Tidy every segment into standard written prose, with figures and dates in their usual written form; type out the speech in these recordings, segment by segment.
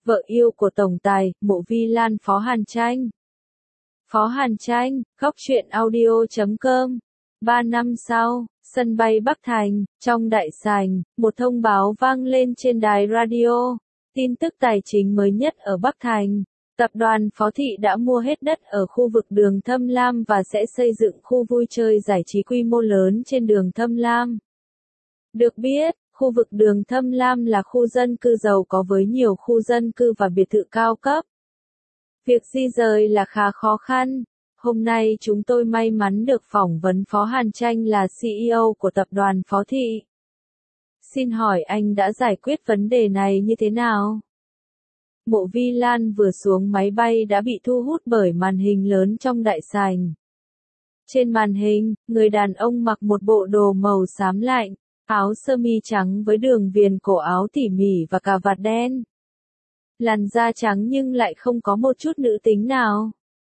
vợ yêu của tổng tài, Mộ Vi Lan Phó Hàn Tranh. Phó Hàn Tranh, góc truyện audio.com. 3 năm sau, sân bay Bắc Thành, trong đại sảnh, một thông báo vang lên trên đài radio. Tin tức tài chính mới nhất ở Bắc Thành. Tập đoàn Phó Thị đã mua hết đất ở khu vực đường Thâm Lam và sẽ xây dựng khu vui chơi giải trí quy mô lớn trên đường Thâm Lam. Được biết, khu vực đường Thâm Lam là khu dân cư giàu có với nhiều khu dân cư và biệt thự cao cấp. Việc di rời là khá khó khăn. Hôm nay chúng tôi may mắn được phỏng vấn Phó Hàn Tranh là CEO của tập đoàn Phó Thị. Xin hỏi anh đã giải quyết vấn đề này như thế nào? Mộ Vi Lan vừa xuống máy bay đã bị thu hút bởi màn hình lớn trong đại sảnh. Trên màn hình, người đàn ông mặc một bộ đồ màu xám lạnh, áo sơ mi trắng với đường viền cổ áo tỉ mỉ và cà vạt đen. Làn da trắng nhưng lại không có một chút nữ tính nào.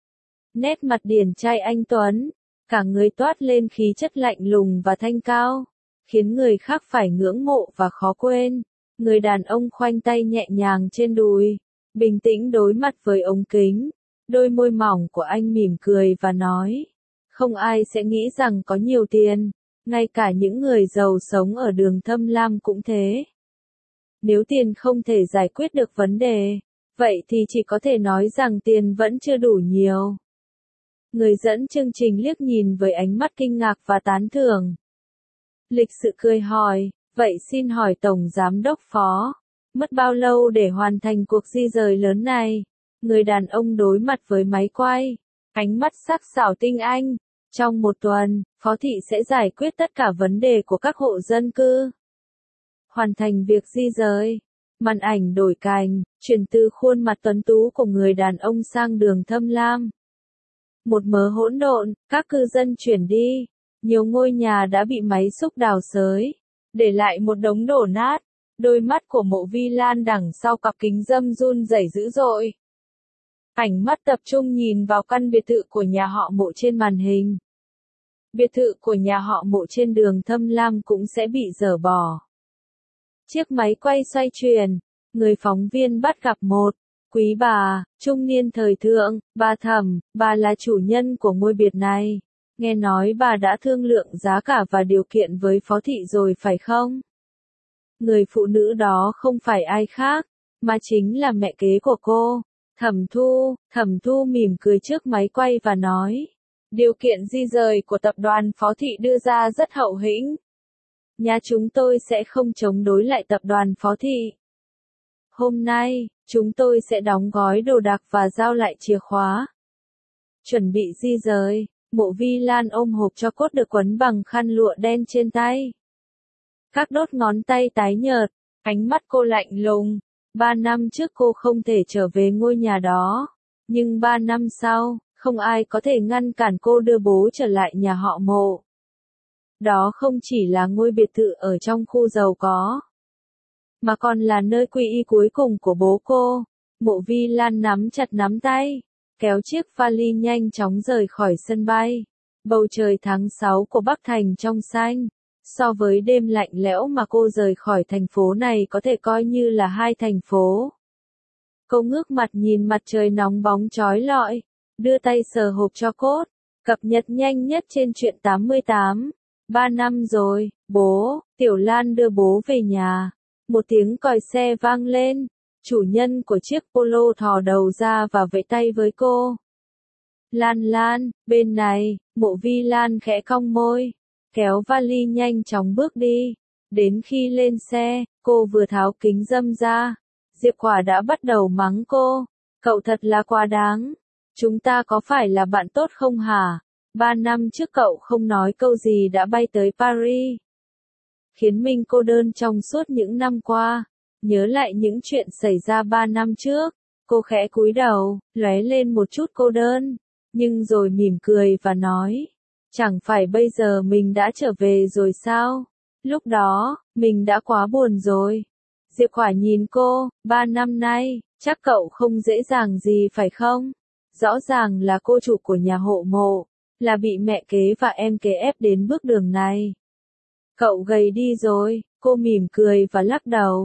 Nét mặt điển trai anh tuấn, cả người toát lên khí chất lạnh lùng và thanh cao, khiến người khác phải ngưỡng mộ và khó quên. Người đàn ông khoanh tay nhẹ nhàng trên đùi, bình tĩnh đối mặt với ống kính. Đôi môi mỏng của anh mỉm cười và nói, không ai sẽ nghĩ rằng có nhiều tiền, ngay cả những người giàu sống ở đường Thâm Lam cũng thế. Nếu tiền không thể giải quyết được vấn đề, vậy thì chỉ có thể nói rằng tiền vẫn chưa đủ nhiều. Người dẫn chương trình liếc nhìn với ánh mắt kinh ngạc và tán thưởng. Lịch sự cười hỏi, vậy xin hỏi Tổng Giám đốc Phó, mất bao lâu để hoàn thành cuộc di rời lớn này? Người đàn ông đối mặt với máy quay, ánh mắt sắc sảo tinh anh. Trong 1 tuần, Phó Thị sẽ giải quyết tất cả vấn đề của các hộ dân cư. Hoàn thành việc di rời. Màn ảnh đổi cành, chuyển từ khuôn mặt tuấn tú của người đàn ông sang đường Thâm Lam. Một mớ hỗn độn, các cư dân chuyển đi. Nhiều ngôi nhà đã bị máy xúc đào xới, để lại một đống đổ nát. Đôi mắt của Mộ Vi Lan đằng sau cặp kính râm run rẩy dữ dội. Ánh mắt tập trung nhìn vào căn biệt thự của nhà họ Mộ trên màn hình. Biệt thự của nhà họ Mộ trên đường Thâm Lam cũng sẽ bị dỡ bỏ. Chiếc máy quay xoay chuyển, người phóng viên bắt gặp một quý bà, trung niên thời thượng, bà Thẩm, bà là chủ nhân của ngôi biệt này. Nghe nói bà đã thương lượng giá cả và điều kiện với Phó Thị rồi phải không? Người phụ nữ đó không phải ai khác, mà chính là mẹ kế của cô, Thẩm Thu mỉm cười trước máy quay và nói, điều kiện di rời của tập đoàn Phó Thị đưa ra rất hậu hĩnh. Nhà chúng tôi sẽ không chống đối lại tập đoàn Phó Thị. Hôm nay, chúng tôi sẽ đóng gói đồ đạc và giao lại chìa khóa. Chuẩn bị di rời, Mộ Vi Lan ôm hộp tro cốt được quấn bằng khăn lụa đen trên tay. Các đốt ngón tay tái nhợt, ánh mắt cô lạnh lùng. 3 năm trước cô không thể trở về ngôi nhà đó, nhưng 3 năm sau, không ai có thể ngăn cản cô đưa bố trở lại nhà họ Mộ. Đó không chỉ là ngôi biệt thự ở trong khu giàu có, mà còn là nơi quy y cuối cùng của bố cô. Mộ Vi Lan nắm chặt nắm tay, kéo chiếc vali nhanh chóng rời khỏi sân bay. Bầu trời tháng 6 của Bắc Thành trong xanh, so với đêm lạnh lẽo mà cô rời khỏi thành phố này có thể coi như là 2 thành phố. Cô ngước mặt nhìn mặt trời nóng bóng chói lọi, đưa tay sờ hộp tro cốt, cập nhật nhanh nhất trên truyện 88. 3 năm rồi, bố, Tiểu Lan đưa bố về nhà. Một tiếng còi xe vang lên, chủ nhân của chiếc Polo thò đầu ra và vẫy tay với cô. Lan, bên này, Mộ Vi Lan khẽ cong môi, kéo vali nhanh chóng bước đi. Đến khi lên xe, cô vừa tháo kính râm ra, Diệp Quả đã bắt đầu mắng cô. Cậu thật là quá đáng. Chúng ta có phải là bạn tốt không hả? 3 năm trước cậu không nói câu gì đã bay tới Paris, khiến mình cô đơn trong suốt những năm qua. Nhớ lại những chuyện xảy ra 3 năm trước, cô khẽ cúi đầu, lóe lên một chút cô đơn, nhưng rồi mỉm cười và nói, chẳng phải bây giờ mình đã trở về rồi sao? Lúc đó, mình đã quá buồn rồi. Diệp Quả nhìn cô, 3 năm nay, chắc cậu không dễ dàng gì phải không? Rõ ràng là cô chủ của nhà hộ Mộ, là bị mẹ kế và em kế ép đến bước đường này. Cậu gầy đi rồi, cô mỉm cười và lắc đầu.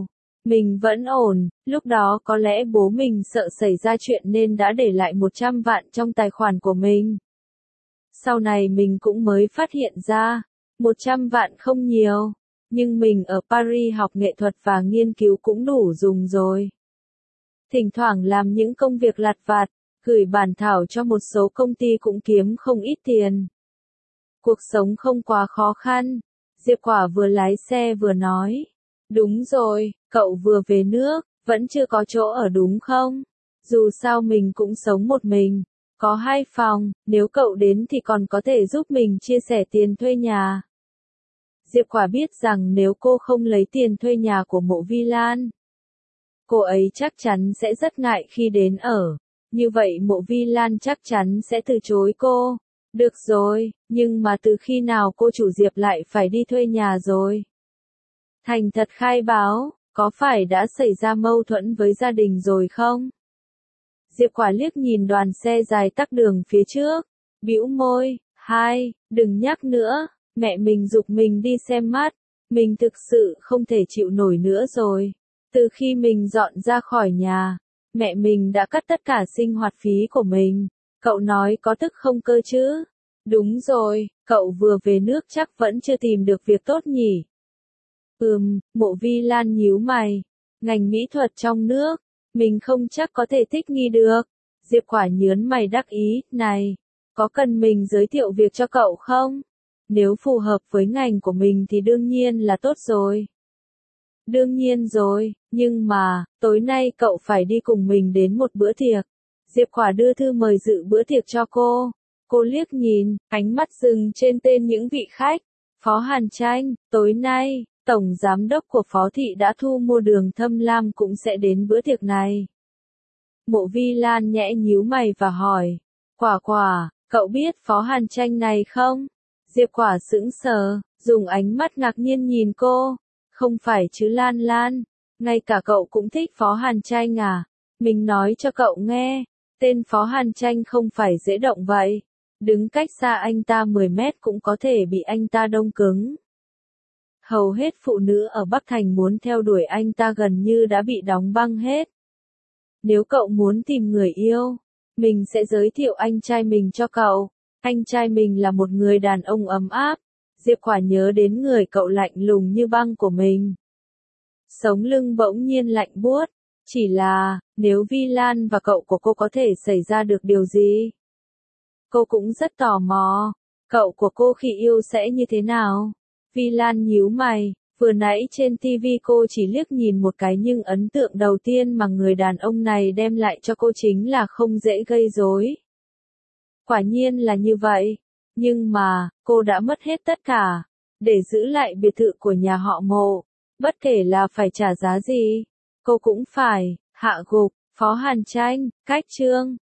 Mình vẫn ổn, lúc đó có lẽ bố mình sợ xảy ra chuyện nên đã để lại 100 vạn trong tài khoản của mình. Sau này mình cũng mới phát hiện ra, 100 vạn không nhiều, nhưng mình ở Paris học nghệ thuật và nghiên cứu cũng đủ dùng rồi. Thỉnh thoảng làm những công việc lặt vặt, gửi bản thảo cho một số công ty cũng kiếm không ít tiền. Cuộc sống không quá khó khăn. Diệp Quả vừa lái xe vừa nói. Đúng rồi, cậu vừa về nước, vẫn chưa có chỗ ở đúng không? Dù sao mình cũng sống một mình, có 2 phòng, nếu cậu đến thì còn có thể giúp mình chia sẻ tiền thuê nhà. Diệp Quả biết rằng nếu cô không lấy tiền thuê nhà của Mộ Vi Lan, cô ấy chắc chắn sẽ rất ngại khi đến ở. Như vậy Mộ Vi Lan chắc chắn sẽ từ chối cô. Được rồi, nhưng mà từ khi nào cô chủ Diệp lại phải đi thuê nhà rồi? Thành thật khai báo, có phải đã xảy ra mâu thuẫn với gia đình rồi không? Diệp Quả liếc nhìn đoàn xe dài tắc đường phía trước, bĩu môi, đừng nhắc nữa, mẹ mình giục mình đi xem mắt, mình thực sự không thể chịu nổi nữa rồi. Từ khi mình dọn ra khỏi nhà, mẹ mình đã cắt tất cả sinh hoạt phí của mình. Cậu nói có tức không cơ chứ? Đúng rồi, cậu vừa về nước chắc vẫn chưa tìm được việc tốt nhỉ? Mộ Vi Lan nhíu mày. Ngành mỹ thuật trong nước, mình không chắc có thể thích nghi được. Diệp Quả nhớn mày đắc ý, này, có cần mình giới thiệu việc cho cậu không? Nếu phù hợp với ngành của mình thì đương nhiên là tốt rồi. Đương nhiên rồi, nhưng mà, tối nay cậu phải đi cùng mình đến một bữa tiệc. Diệp Quả đưa thư mời dự bữa tiệc cho cô. Cô liếc nhìn, ánh mắt dừng trên tên những vị khách. Phó Hàn Tranh, tối nay, Tổng Giám đốc của Phó Thị đã thu mua Đường Thâm Lam cũng sẽ đến bữa tiệc này. Mộ Vi Lan nhẽ nhíu mày và hỏi. Quả, cậu biết Phó Hàn Tranh này không? Diệp Quả sững sờ, dùng ánh mắt ngạc nhiên nhìn cô. Không phải chứ Lan, ngay cả cậu cũng thích Phó Hàn Tranh à? Mình nói cho cậu nghe, tên Phó Hàn Tranh không phải dễ động vậy. Đứng cách xa anh ta 10 mét cũng có thể bị anh ta đông cứng. Hầu hết phụ nữ ở Bắc Thành muốn theo đuổi anh ta gần như đã bị đóng băng hết. Nếu cậu muốn tìm người yêu, mình sẽ giới thiệu anh trai mình cho cậu. Anh trai mình là một người đàn ông ấm áp. Diệp Quả nhớ đến người cậu lạnh lùng như băng của mình. Sống lưng bỗng nhiên lạnh buốt. Chỉ là, nếu Vi Lan và cậu của cô có thể xảy ra được điều gì? Cô cũng rất tò mò. Cậu của cô khi yêu sẽ như thế nào? Vi Lan nhíu mày. Vừa nãy trên TV cô chỉ liếc nhìn một cái nhưng ấn tượng đầu tiên mà người đàn ông này đem lại cho cô chính là không dễ gây rối. Quả nhiên là như vậy. Nhưng mà, cô đã mất hết tất cả, để giữ lại biệt thự của nhà họ Mộ. Bất kể là phải trả giá gì, cô cũng phải, hạ gục, Phó Hàn Tranh, cách chương.